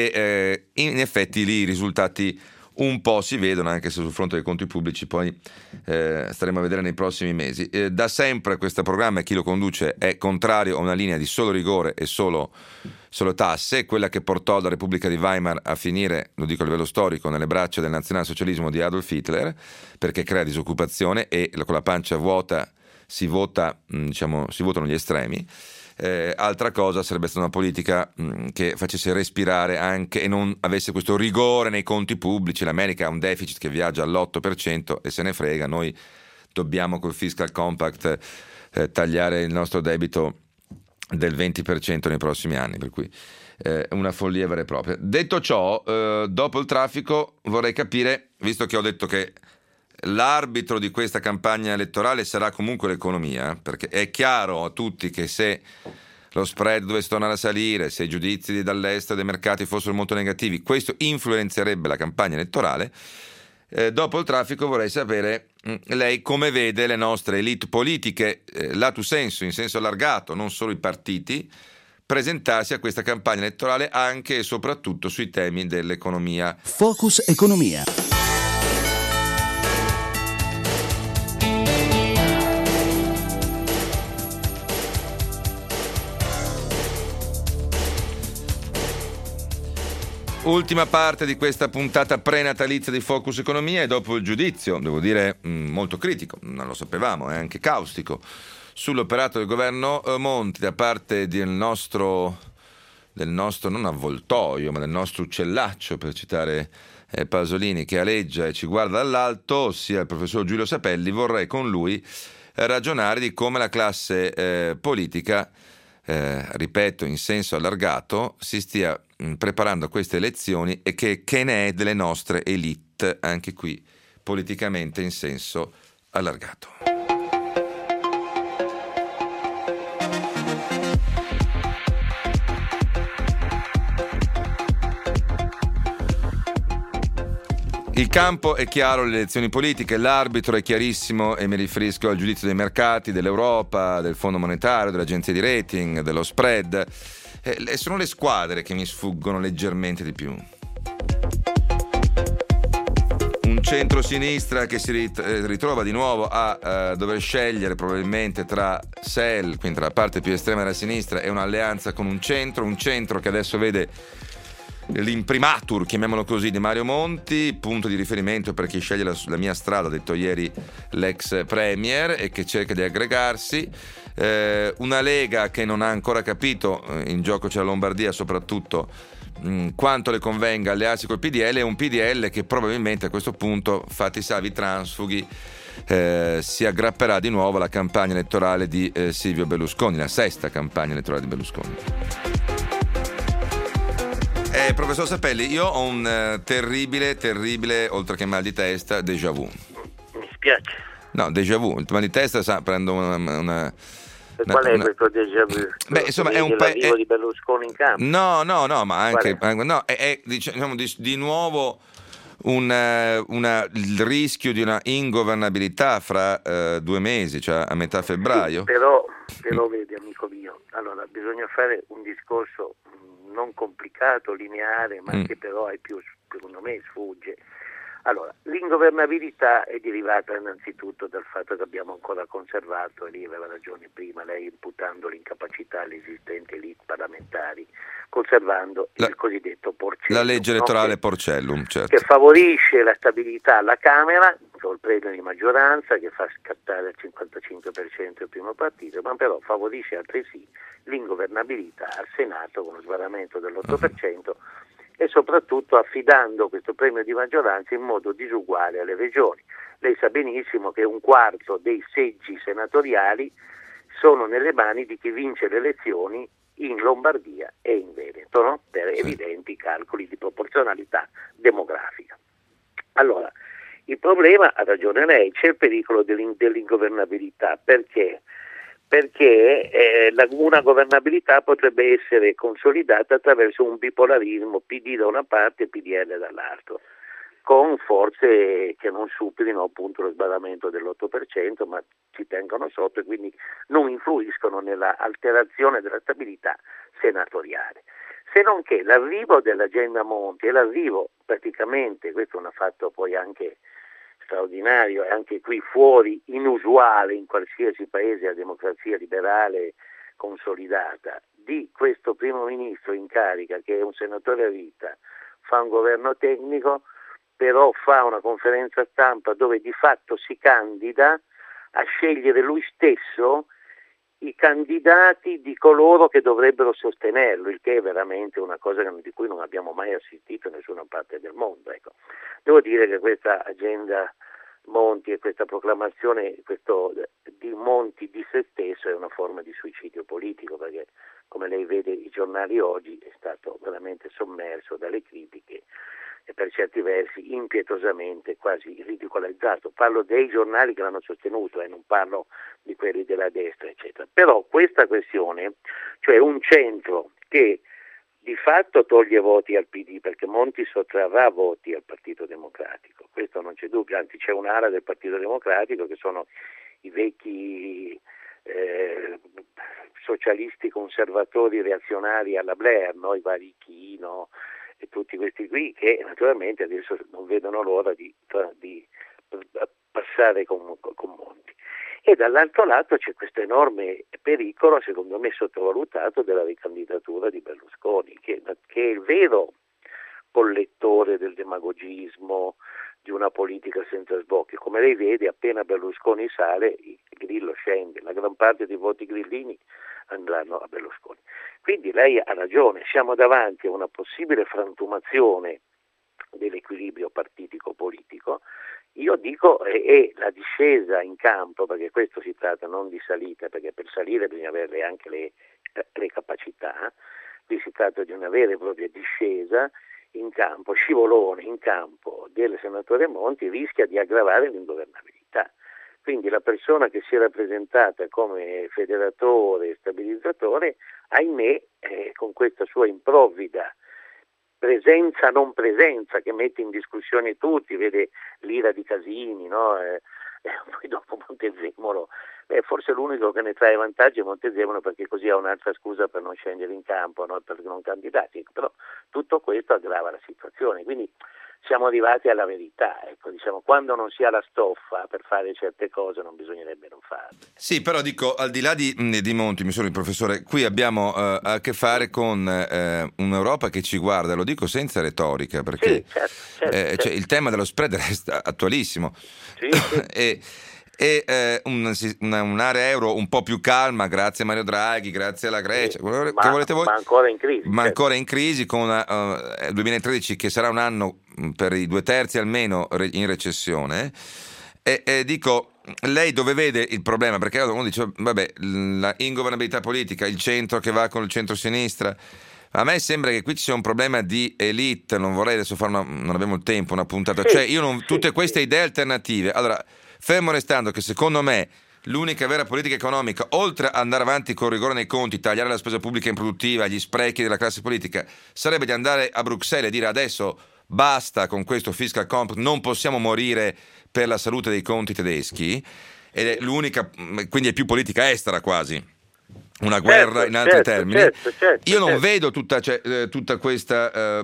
e in effetti lì i risultati un po' si vedono, anche se sul fronte dei conti pubblici poi staremo a vedere nei prossimi mesi. Da sempre questo programma, e chi lo conduce, è contrario a una linea di solo rigore e solo tasse, quella che portò la Repubblica di Weimar a finire, lo dico a livello storico, nelle braccia del nazionalsocialismo di Adolf Hitler, perché crea disoccupazione e con la pancia vuota si votano gli estremi. Altra cosa sarebbe stata una politica che facesse respirare anche e non avesse questo rigore nei conti pubblici. L'America ha un deficit che viaggia all'8% e se ne frega, noi dobbiamo col fiscal compact tagliare il nostro debito del 20% nei prossimi anni, per cui una follia vera e propria. Detto ciò, dopo il traffico vorrei capire, visto che ho detto che l'arbitro di questa campagna elettorale sarà comunque l'economia, perché è chiaro a tutti che se lo spread dovesse tornare a salire, se i giudizi dall'estero dei mercati fossero molto negativi, questo influenzerebbe la campagna elettorale. Dopo il traffico vorrei sapere lei come vede le nostre elite politiche, lato senso, in senso allargato, non solo i partiti, presentarsi a questa campagna elettorale anche e soprattutto sui temi dell'economia. Focus Economia. Ultima parte di questa puntata prenatalizia di Focus Economia, e dopo il giudizio, devo dire molto critico, non lo sapevamo, è anche caustico, sull'operato del governo Monti da parte del nostro non avvoltoio, ma del nostro uccellaccio, per citare Pasolini, che aleggia e ci guarda dall'alto, ossia il professor Giulio Sapelli. Vorrei con lui ragionare di come la classe politica, ripeto, in senso allargato, si stia preparando a queste elezioni e che ne è delle nostre elite, anche qui politicamente in senso allargato. Il campo è chiaro, le elezioni politiche, l'arbitro è chiarissimo, e mi riferisco al giudizio dei mercati, dell'Europa, del Fondo Monetario, dell'agenzia di rating, dello spread. Sono le squadre che mi sfuggono leggermente di più. Un centrosinistra che si ritrova di nuovo a dover scegliere probabilmente tra SEL, quindi tra la parte più estrema della sinistra, e un'alleanza con un centro che adesso vede l'imprimatur, chiamiamolo così, di Mario Monti, punto di riferimento per chi sceglie la mia strada, ha detto ieri l'ex premier, e che cerca di aggregarsi. Una Lega che non ha ancora capito, in gioco c'è la Lombardia soprattutto, quanto le convenga allearsi col PDL, e un PDL che probabilmente a questo punto, fatti salvi i transfughi, si aggrapperà di nuovo alla campagna elettorale di Silvio Berlusconi, la sesta campagna elettorale di Berlusconi. Professor Sapelli, io ho un terribile, oltre che mal di testa, déjà vu. Mi spiace. No, déjà vu, il mal di testa, prendo una qual è questo déjà vu? Beh, insomma, è un l'arrivo di Berlusconi in campo. No, ma anche è diciamo di nuovo il rischio di una ingovernabilità fra 2 mesi, cioè a metà febbraio. Sì, però vedi, amico mio, allora bisogna fare un discorso non complicato, lineare, ma che però ai più, secondo me, sfugge. Allora, l'ingovernabilità è derivata innanzitutto dal fatto che abbiamo ancora conservato, e lì aveva ragione prima lei imputando l'incapacità alle esistenti elite parlamentari, conservando il cosiddetto Porcellum. La legge elettorale Porcellum, certo. Che favorisce la stabilità alla Camera, col premio di maggioranza, che fa scattare il 55% il primo partito, ma però favorisce altresì l'ingovernabilità al Senato con lo sbarramento dell'8%, e soprattutto affidando questo premio di maggioranza in modo disuguale alle regioni. Lei sa benissimo che 1/4 dei seggi senatoriali sono nelle mani di chi vince le elezioni in Lombardia e in Veneto, no? Per evidenti calcoli di proporzionalità demografica. Allora, il problema, ha ragione lei, c'è il pericolo dell'ingovernabilità. Perché? Perché una governabilità potrebbe essere consolidata attraverso un bipolarismo, PD da una parte e PDL dall'altro, con forze che non superino appunto lo sbarramento dell'8%, ma ci tengono sotto e quindi non influiscono nella alterazione della stabilità senatoriale. Se non che l'arrivo dell'agenda Monti e l'arrivo praticamente, questo è un fatto poi anche straordinario e anche qui fuori inusuale in qualsiasi paese a democrazia liberale consolidata, di questo primo ministro in carica che è un senatore a vita, fa un governo tecnico, però fa una conferenza stampa dove di fatto si candida a scegliere lui stesso i candidati di coloro che dovrebbero sostenerlo, il che è veramente una cosa di cui non abbiamo mai assistito in nessuna parte del mondo. Ecco. Devo dire che questa agenda Monti e questa proclamazione di Monti di se stesso è una forma di suicidio politico, perché come lei vede i giornali oggi è stato veramente sommerso dalle critiche e per certi versi impietosamente quasi ridicolizzato. Parlo dei giornali che l'hanno sostenuto e non parlo di quelli della destra, eccetera. Però questa questione, cioè un centro che di fatto toglie voti al PD, perché Monti sottrarrà voti al Partito Democratico, questo non c'è dubbio, anzi c'è un'area del Partito Democratico che sono i vecchi socialisti conservatori reazionari alla Blair, no? I vari Chino e tutti questi qui, che naturalmente adesso non vedono l'ora di passare con Monti. E dall'altro lato c'è questo enorme pericolo, secondo me sottovalutato, della ricandidatura di Berlusconi, che è il vero collettore del demagogismo, di una politica senza sbocchi. Come lei vede, appena Berlusconi sale, il Grillo scende, la gran parte dei voti grillini andranno a Berlusconi. Quindi lei ha ragione, siamo davanti a una possibile frantumazione dell'equilibrio partitico-politico. Io dico è la discesa in campo, perché questo si tratta non di salita, perché per salire bisogna avere anche le capacità, qui si tratta di una vera e propria discesa in campo, scivolone in campo del senatore Monti, rischia di aggravare l'ingovernabilità. Quindi la persona che si è rappresentata come federatore e stabilizzatore, ahimè, con questa sua improvvida presenza non presenza che mette in discussione tutti, vede l'ira di Casini, no? Poi dopo Montezemolo, forse l'unico che ne trae vantaggi è Montezemolo, perché così ha un'altra scusa per non scendere in campo, no? Per non candidarsi, però tutto questo aggrava la situazione, quindi siamo arrivati alla verità, ecco, diciamo, quando non si ha la stoffa per fare certe cose non bisognerebbe non farle. Sì, però dico, al di là di Monti, mi sono il professore, qui abbiamo a che fare con un'Europa che ci guarda, lo dico senza retorica, perché Sì, certo. Cioè, il tema dello spread resta attualissimo. Sì. e un'area euro un po' più calma grazie a Mario Draghi, grazie alla Grecia, che volete voi? Ma ancora in crisi. Ma ancora in crisi, con 2013 che sarà un anno per i 2/3 almeno in recessione. E dico, lei dove vede il problema? Perché uno dice, vabbè, la ingovernabilità politica, il centro che va con il centro-sinistra. A me sembra che qui ci sia un problema di elite, non vorrei adesso fare non abbiamo il tempo, una puntata, cioè tutte queste idee alternative. Allora, fermo restando che secondo me l'unica vera politica economica, oltre ad andare avanti con rigore nei conti, tagliare la spesa pubblica improduttiva, gli sprechi della classe politica, sarebbe di andare a Bruxelles e dire adesso basta con questo fiscal compact, non possiamo morire per la salute dei conti tedeschi, ed è l'unica, quindi è più politica estera quasi. Una guerra in altri termini. Io non vedo tutta questa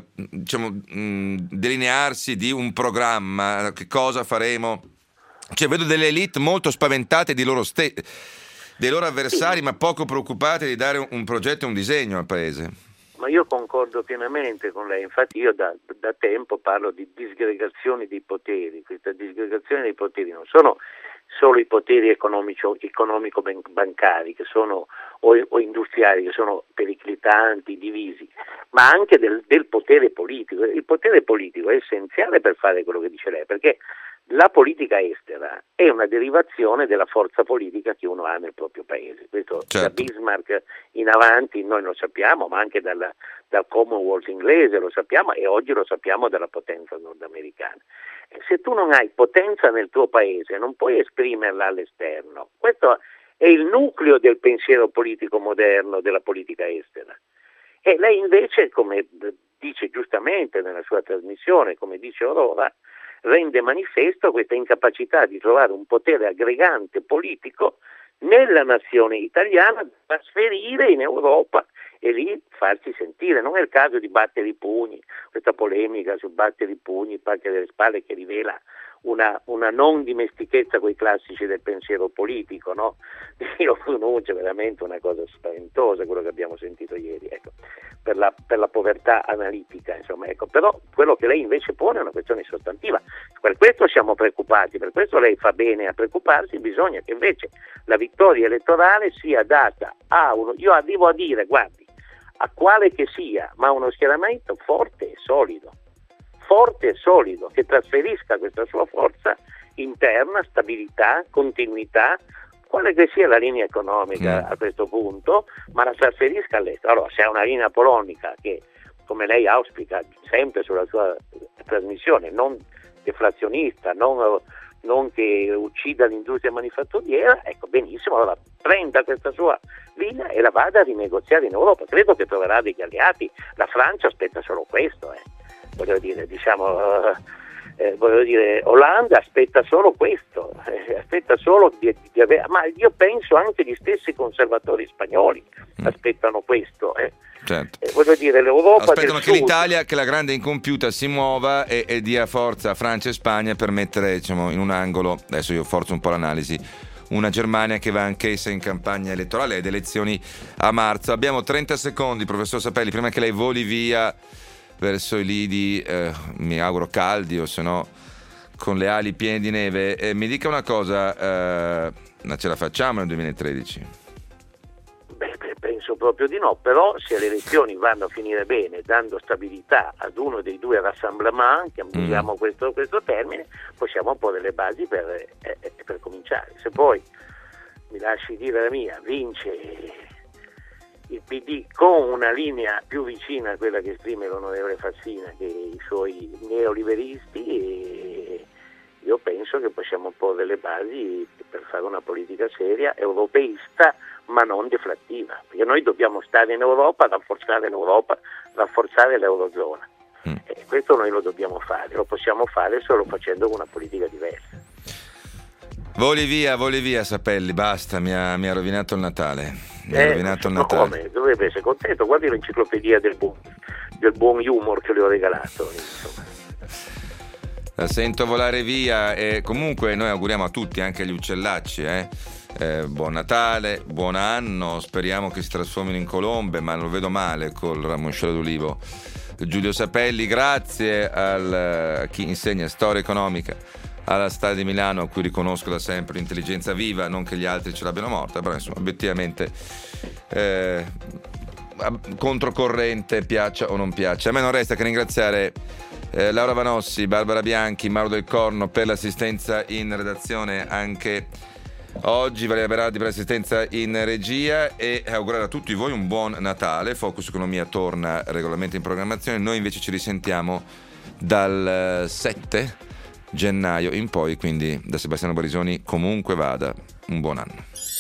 delinearsi di un programma, che cosa faremo. Cioè, vedo delle elite molto spaventate dei loro avversari, ma poco preoccupate di dare un progetto e un disegno al paese. Ma io concordo pienamente con lei, infatti io da tempo parlo di disgregazione dei poteri. Questa disgregazione dei poteri non sono solo i poteri economico-bancari che sono, o industriali, che sono periclitanti, divisi, ma anche del potere politico. Il potere politico è essenziale per fare quello che dice lei, perché la politica estera è una derivazione della forza politica che uno ha nel proprio paese. Questo da Bismarck in avanti noi lo sappiamo, ma anche dal Commonwealth inglese lo sappiamo, e oggi lo sappiamo dalla potenza nordamericana. Se tu non hai potenza nel tuo paese non puoi esprimerla all'esterno. Questo è il nucleo del pensiero politico moderno, della politica estera. E lei invece, come dice giustamente nella sua trasmissione, come dice Orova, rende manifesto questa incapacità di trovare un potere aggregante politico nella nazione italiana da trasferire in Europa e lì farsi sentire. Non è il caso di battere i pugni, questa polemica su battere i pugni, pacche delle spalle, che rivela una non dimestichezza con i classici del pensiero politico, no? Io pronuncio veramente una cosa spaventosa, quello che abbiamo sentito ieri, ecco, per la povertà analitica, insomma, ecco. Però quello che lei invece pone è una questione sostantiva. Per questo siamo preoccupati, per questo lei fa bene a preoccuparsi. Bisogna che invece la vittoria elettorale sia data io arrivo a dire, guardi, a quale che sia, ma uno schieramento forte e solido, che trasferisca questa sua forza interna, stabilità, continuità, quale che sia la linea economica a questo punto, ma la trasferisca all'estero. Allora, se ha una linea polonica che, come lei auspica sempre sulla sua trasmissione, non deflazionista, non che uccida l'industria manifatturiera, ecco, benissimo, allora prenda questa sua linea e la vada a rinegoziare in Europa. Credo che troverà degli alleati. La Francia aspetta solo questo, Olanda aspetta solo questo, aspetta solo di avere, ma io penso anche gli stessi conservatori spagnoli aspettano questo. Certo. L'Europa aspettano che l'Italia, che la grande incompiuta, si muova e dia forza a Francia e Spagna per mettere, in un angolo, adesso io forzo un po' l'analisi, una Germania che va anch'essa in campagna elettorale ed elezioni a marzo. Abbiamo 30 secondi, professor Sapelli, prima che lei voli via verso i lidi, mi auguro caldi o se no con le ali piene di neve. Mi dica una cosa, ma ce la facciamo nel 2013? Penso proprio di no, però se le elezioni vanno a finire bene, dando stabilità ad uno dei due rassemblement, che usiamo questo termine, possiamo porre le basi per cominciare. Se poi, mi lasci dire la mia, vince il PD con una linea più vicina a quella che esprime l'onorevole Fassina che i suoi neoliberisti, e io penso che possiamo porre le basi per fare una politica seria, europeista, ma non deflattiva, perché noi dobbiamo stare in Europa, rafforzare l'Europa, rafforzare l'Eurozona. E questo noi lo dobbiamo fare, lo possiamo fare solo facendo una politica diversa. Voli via Sapelli, basta, mi ha rovinato il Natale. Come? Dovrebbe essere contento, guardi l'enciclopedia del buon humor che le ho regalato, insomma. La sento volare via e comunque noi auguriamo a tutti, anche agli uccellacci, buon Natale, buon anno, speriamo che si trasformino in colombe, ma lo vedo male col ramoscello d'ulivo. Giulio Sapelli, grazie a chi insegna storia economica alla Stadia di Milano, a cui riconosco da sempre l'intelligenza viva, non che gli altri ce l'abbiano morta, però insomma obiettivamente controcorrente, piaccia o non piaccia. A me non resta che ringraziare Laura Vanossi, Barbara Bianchi, Mauro Del Corno per l'assistenza in redazione anche oggi, Valeria Berardi per l'assistenza in regia, e augurare a tutti voi un buon Natale. Focus Economia torna regolarmente in programmazione, noi invece ci risentiamo dal 7 gennaio in poi, quindi da Sebastiano Barisoni comunque vada, un buon anno.